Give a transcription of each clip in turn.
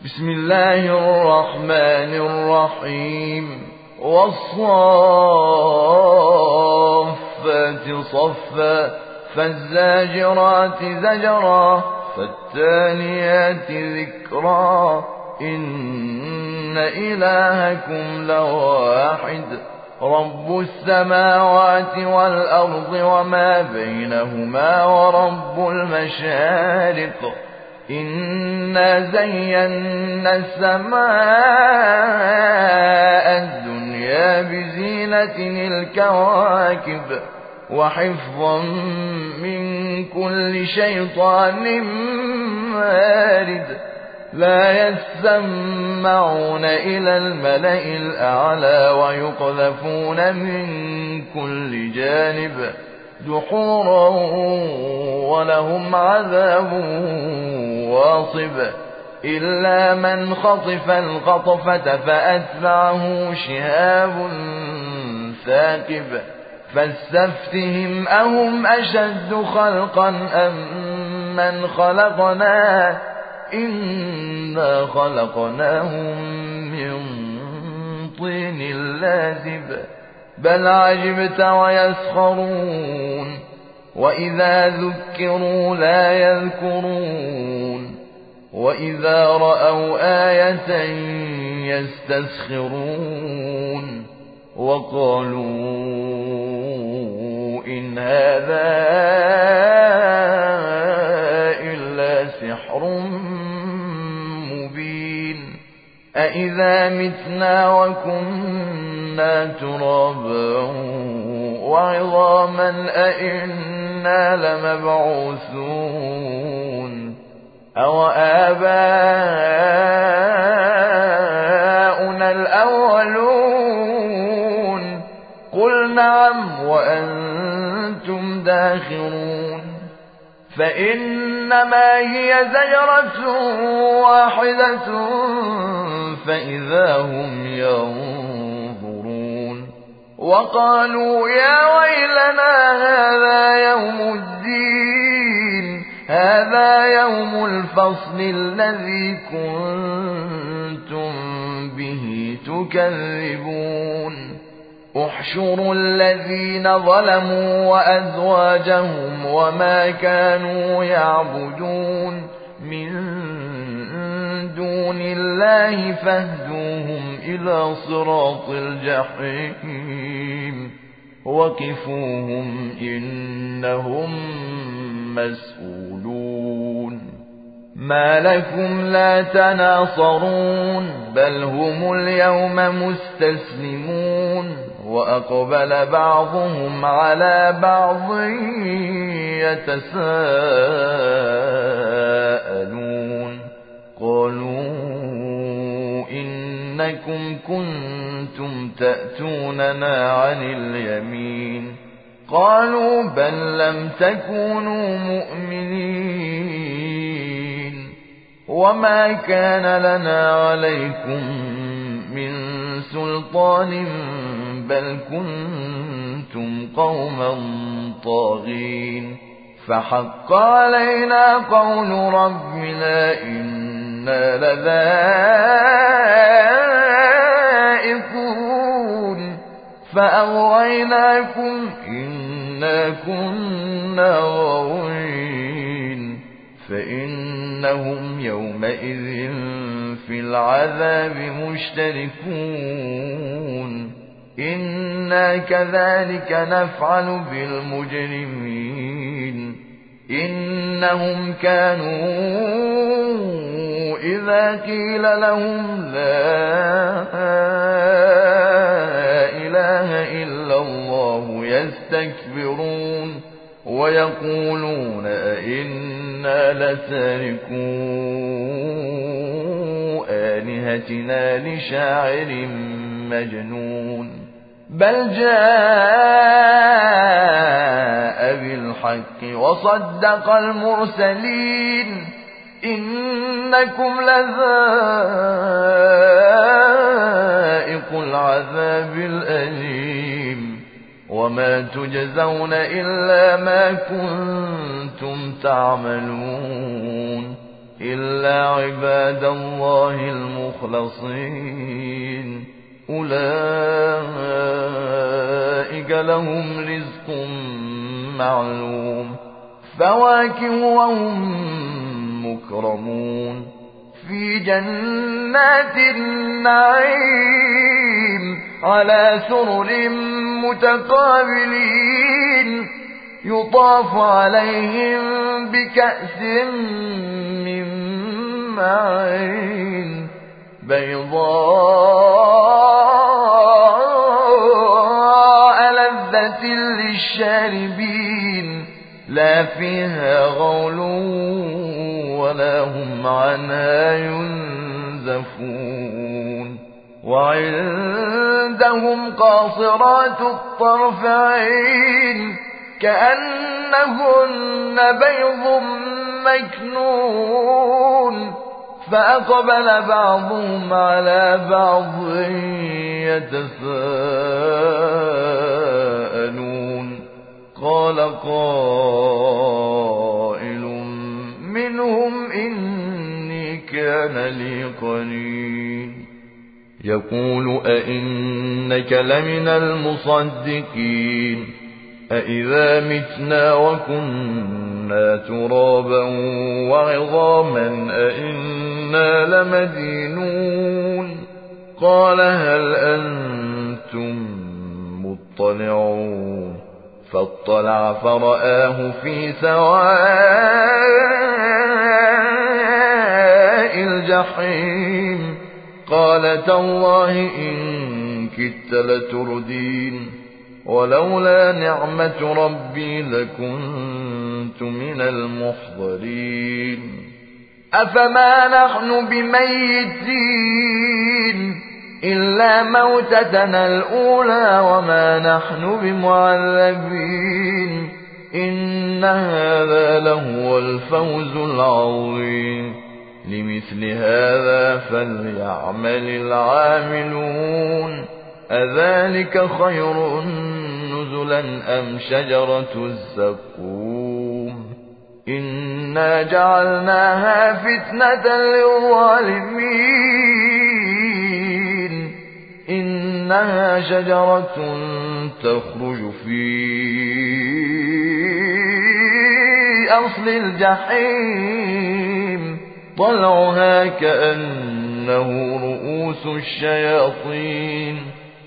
بسم الله الرحمن الرحيم والصافات صفا فالزاجرات زجرا فالتاليات ذكرا إن إلهكم لواحد رب السماوات والأرض وما بينهما ورب المشارق إنا زينا السماء الدنيا بزينة الكواكب وحفظا من كل شيطان مارد لا يسمعون إلى الملأ الأعلى ويقذفون من كل جانب دحورا ولهم عذاب واصب إلا من خطف الخطفة فأتبعه شهاب ثاقب فاستفتهم أهم أشد خلقا أم من خلقنا إنا خلقناهم من طين لازب بل عجبت ويسخرون وإذا ذكروا لا يذكرون وإذا رأوا آية يستسخرون وقالوا إن هذا إلا سحر مبين أإذا متنا وكنا ترابا وعظاما أإنا لمبعوثون أو آباؤنا الأولون قل نعم وأنتم داخرون فإنما هي زجرة واحدة فإذا هم ينظرون وقالوا يا ويلنا هذا يوم الدين هذا يوم الفصل الذي كنتم به تكذبون احشروا الذين ظلموا وأزواجهم وما كانوا يعبدون من دون الله فاهدوهم إلى صراط الجحيم وقفوهم إنهم مسؤولون ما لكم لا تناصرون بل هم اليوم مستسلمون وأقبل بعضهم على بعض يتساءلون قالوا إنكم كنتم تأتوننا عن اليمين قالوا بل لم تكونوا مؤمنين وما كان لنا عليكم من سلطان بل كنتم قوما طاغين فحق علينا قول ربنا إنا لذائقون فأغويناكم إنا كنا غاوين فإنهم يومئذ في العذاب مشتركون إنا كذلك نفعل بالمجرمين إنهم كانوا إذا قيل لهم لا إله إلا الله يستكبرون ويقولون أئنا لتاركو آلهتنا لشاعر مجنون بل جاء بالحق وصدق المرسلين إنكم لذائق العذاب الأليم وما تجزون إلا ما كنتم تعملون إلا عباد الله المخلصين أولئك لهم رزق معلوم فواكه وهم مكرمون في جنات النعيم على سرر متقابلين يطاف عليهم بكأس من معين بيضاء لذة للشاربين لا فيها غول ولا هم عنها ينزفون وعندهم قاصرات الطرف عين كأنهن بيض مكنون فأقبل بعضهم على بعض يتساءلون قال قائل منهم إني كان لي قرين يقول أئنك لمن المصدقين أإذا متنا وكنا ترابا وعظاما أئنا لمدينون قال هل أنتم مطلعون فاطلع فرآه في سواء الجحيم قال تالله إن كدت لتردين ولولا نعمة ربي لكنت من المحضرين أفما نحن بميتين إلا موتتنا الأولى وما نحن بمعذبين إن هذا لهو الفوز العظيم لمثل هذا فليعمل العاملون أذلك خير نزلا أم شجرة الزقوم إنا جعلناها فتنة للظالمين إنها شجرة تخرج في أصل الجحيم طلعها كأنه رؤوس الشياطين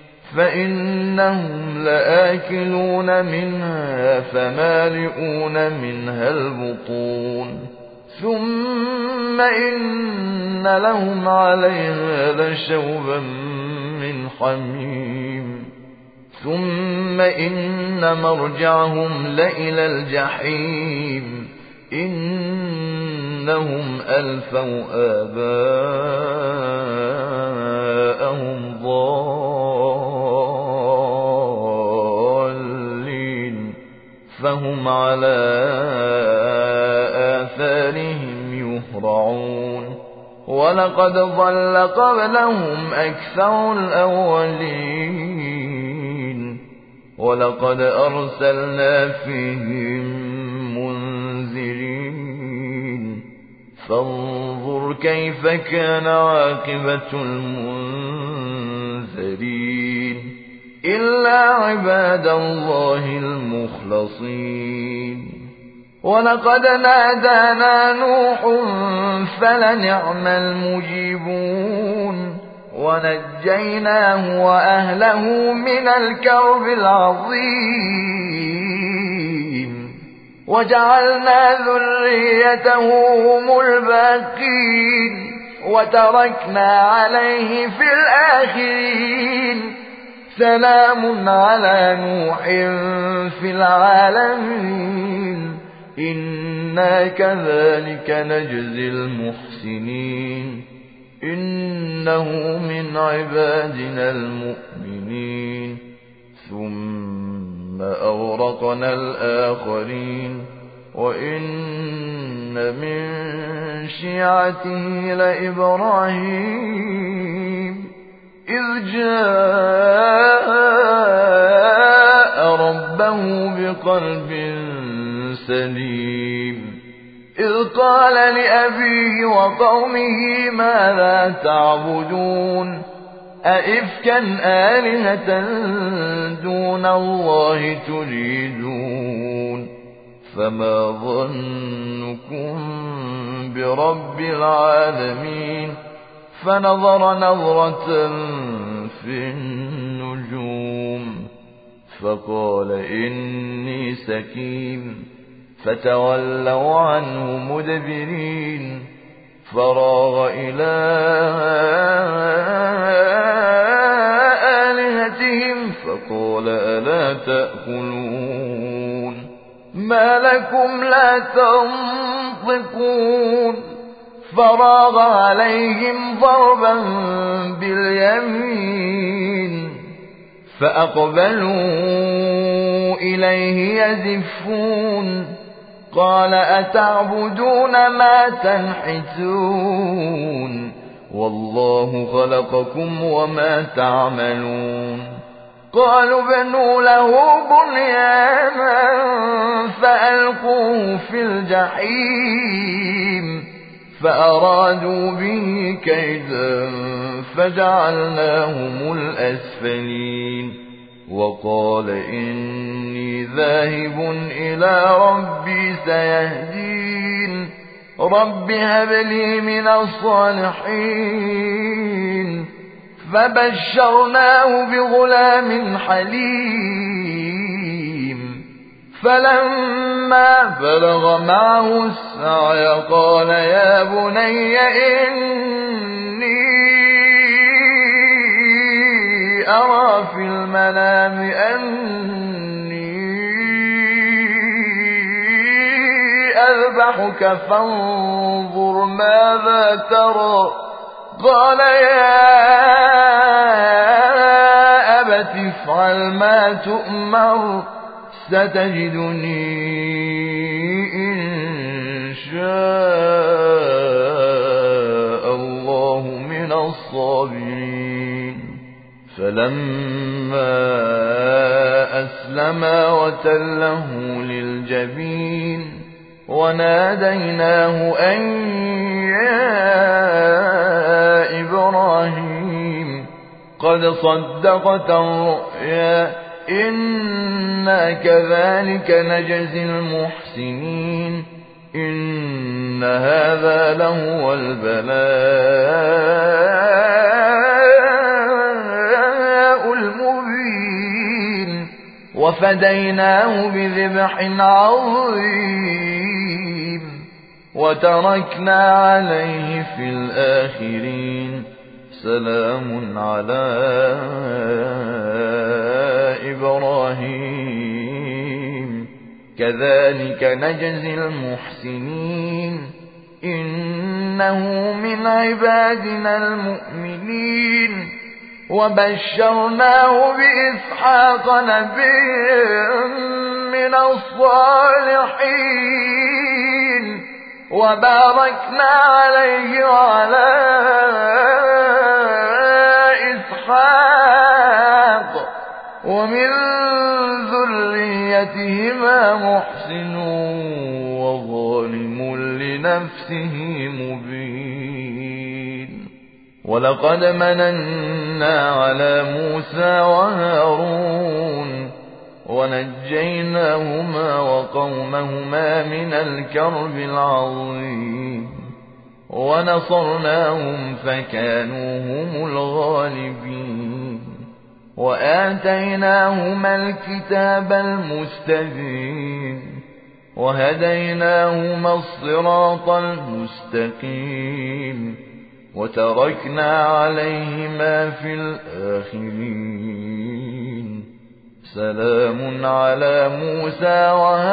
فإنهم لآكلون منها فمالئون منها البطون ثم إن لهم عليها لشوبا من حميم ثم إن مرجعهم لإلى الجحيم إنهم ألفوا آباءهم ضالين فهم على آثارهم يهرعون ولقد ضل قبلهم أكثر الأولين ولقد أرسلنا فيهم منذرين فانظر كيف كان عاقبة المنذرين إلا عباد الله المخلصين ولقد نادانا نوح فلنعم المجيبون ونجيناه وأهله من الكرب العظيم وجعلنا ذريته هم الباقين وتركنا عليه في الآخرين سلام على نوح في العالمين إنا كذلك نجزي المحسنين إنه من عبادنا المؤمنين ثم أورقنا الآخرين وإن من شيعته لإبراهيم إذ جاء ربه بقلب سليم إذ قال لأبيه وقومه ماذا تعبدون أئفكا آلهة دون الله تريدون فما ظنكم برب العالمين فنظر نظرة في النجوم فقال إني سقيم فتولوا عنه مدبرين فراغ إلى آلهتهم فقال ألا تأكلون ما لكم لا تنطقون فراغ عليهم ضربا باليمين فأقبلوا إليه يزفون قال أتعبدون ما تنحتون والله خلقكم وما تعملون قالوا بنوا له بنيانا فألقوه في الجحيم فأرادوا به كيدا فجعلناهم الأسفلين وقال إني ذاهب إلى ربي سيهدين رب هب لي من الصالحين فبشرناه بغلام حليم فلما بلغ معه السعي قال يا بني إني أرى في المنام أني أذبحك فانظر ماذا ترى قال يا أبت افعل ما تؤمر ستجدني إن شاء الله من الصابرين فلما أسلما وتله للجبين وناديناه أن يا إبراهيم قد صدقت الرؤيا إنا كذلك نجزي المحسنين إن هذا لهو البلاء المبين وفديناه بذبح عظيم وتركنا عليه في الآخرين سلام على إبراهيم كذلك نجزي المحسنين إنه من عبادنا المؤمنين وبشرناه بإسحاق نبيا من الصالحين وباركنا عليه وعلى إسحاق ومن ذريتهما محسن وظالم لنفسه مبين ولقد مننا على موسى وهارون ونجيناهما وقومهما من الكرب العظيم ونصرناهم فكانوا هم الغالبين وآتيناهما الكتاب المستبين وهديناهما الصراط المستقيم وتركنا عليهما في الآخرين سلام على موسى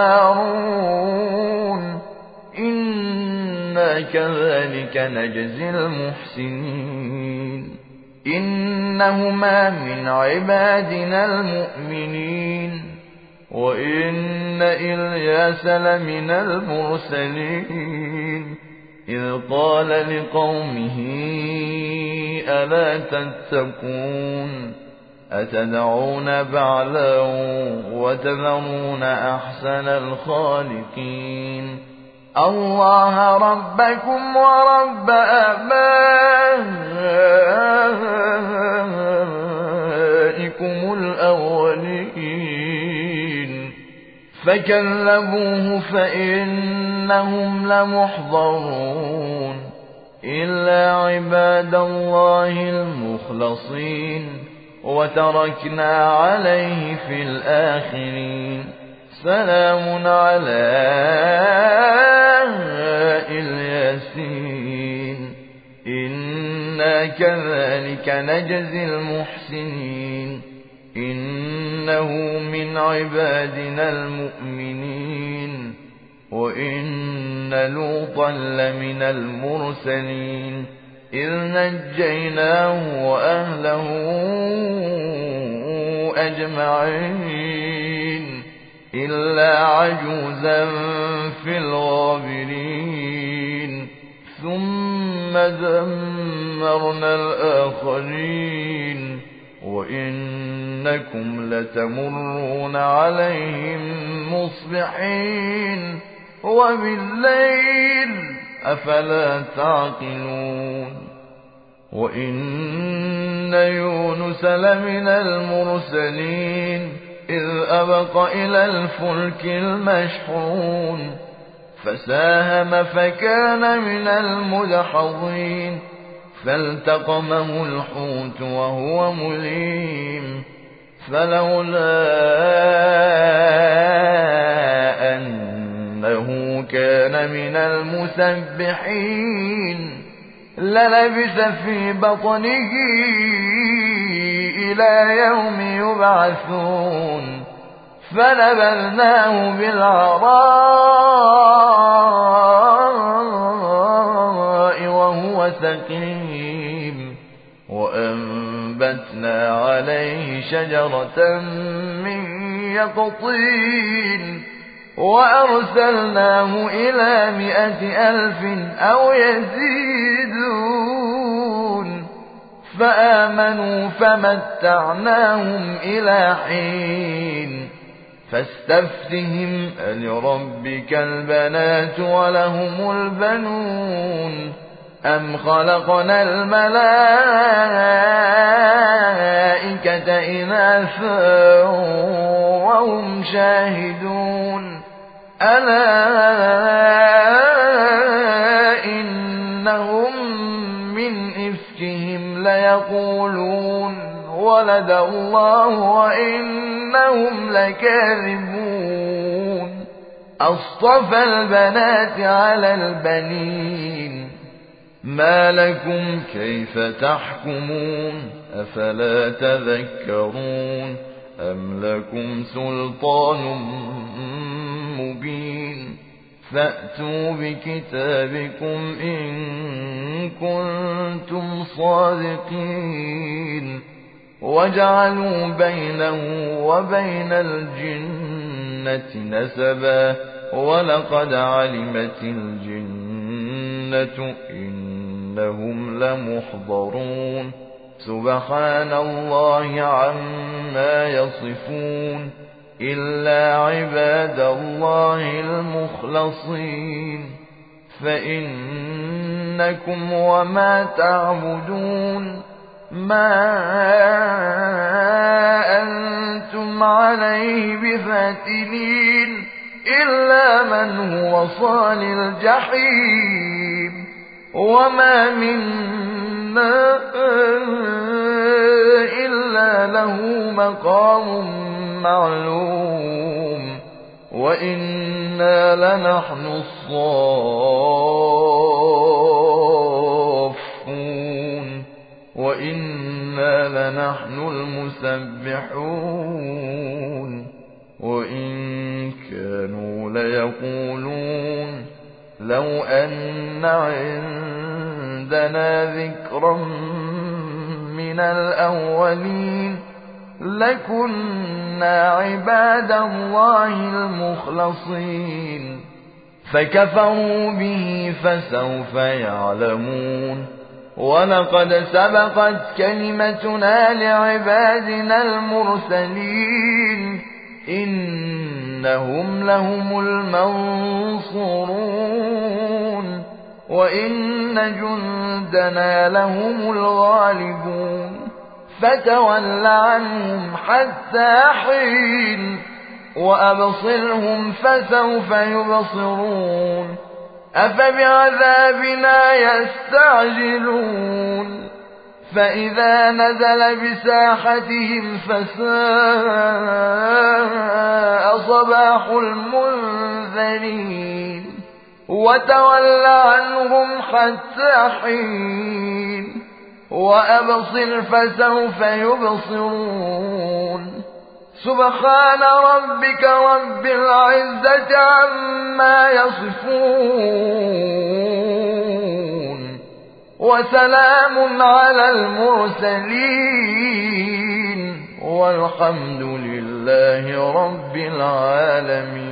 وهارون إنا كذلك نجزي المحسنين إنهما من عبادنا المؤمنين وإن إلياس لمن المرسلين إذ قال لقومه ألا تتقون أتدعون بعلا وتذرون أحسن الخالقين الله ربكم ورب آبائكم الأولين فكذبوه فإنهم لمحضرون إلا عباد الله المخلصين وتركنا عليه في الآخرين سلام على الياسين إنا كذلك نجزي المحسنين إنه من عبادنا المؤمنين وإن لوطا لمن المرسلين إذ نجيناه وأهله أجمعين إلا عجوزا في الغابرين ثم دمرنا الآخرين وإنكم لتمرون عليهم مصبحين وبالليل أفلا تعقلون وإن يونس لمن المرسلين إذ أبق إلى الفلك المشحون فساهم فكان من المدحضين فالتقمه الحوت وهو مليم فلولا أنه كان من المسبحين للبث في بطنه إلى يوم يبعثون فنبذناه بالعراء وهو سقيم وأنبتنا عليه شجرة من يقطين وأرسلناه إلى 100,000 أو يزيدون فآمنوا فمتعناهم إلى حين فاستفتهم ألربك البنات ولهم البنون أم خلقنا الملائكة إناثا وهم شاهدون ألا إنهم من إفكهم ليقولون ولد الله وإنهم لكاذبون أصطفى البنات على البنين ما لكم كيف تحكمون أفلا تذكرون أم لكم سلطان مبين فأتوا بكتابكم إن كنتم صادقين وجعلوا بينه وبين الجنة نسبا ولقد علمت الجنة إنهم لمحضرون سبحان الله عما يصفون إلا عباد الله المخلصين فإنكم وما تعبدون ما أنتم عليه بفاتنين إلا من هو صال الجحيم وما منا إلا له مقام معلوم وإنا لنحن الصافون وإنا لنحن المسبحون وإن كانوا ليقولون لو أن عندنا ذكرا من الأولين لكنا عباد الله المخلصين فكفروا به فسوف يعلمون ولقد سبقت كلمتنا لعبادنا المرسلين إنهم لهم المنصورون وإن جندنا لهم الغالبون فتول عنهم حتى حين وأبصرهم فسوف يبصرون أفبعذابنا يستعجلون فإذا نزل بساحتهم فساء صباح المنذرين وتول عنهم حتى حين وأبصر فسوف يبصرون سبحان ربك رب العزة عما يصفون وسلام على المرسلين والحمد لله رب العالمين.